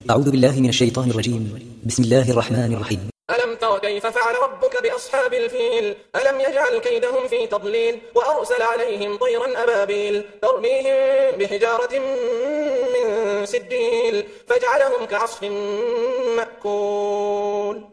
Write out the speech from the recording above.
أعوذ بالله من الشيطان الرجيم. بسم الله الرحمن الرحيم. ألم تر كيف فعل ربك بأصحاب الفيل ألم يجعل كيدهم في تضليل وأرسل عليهم طيرا أبابيل ترميهم بحجارة من سجيل فجعلهم كعصف مأكول.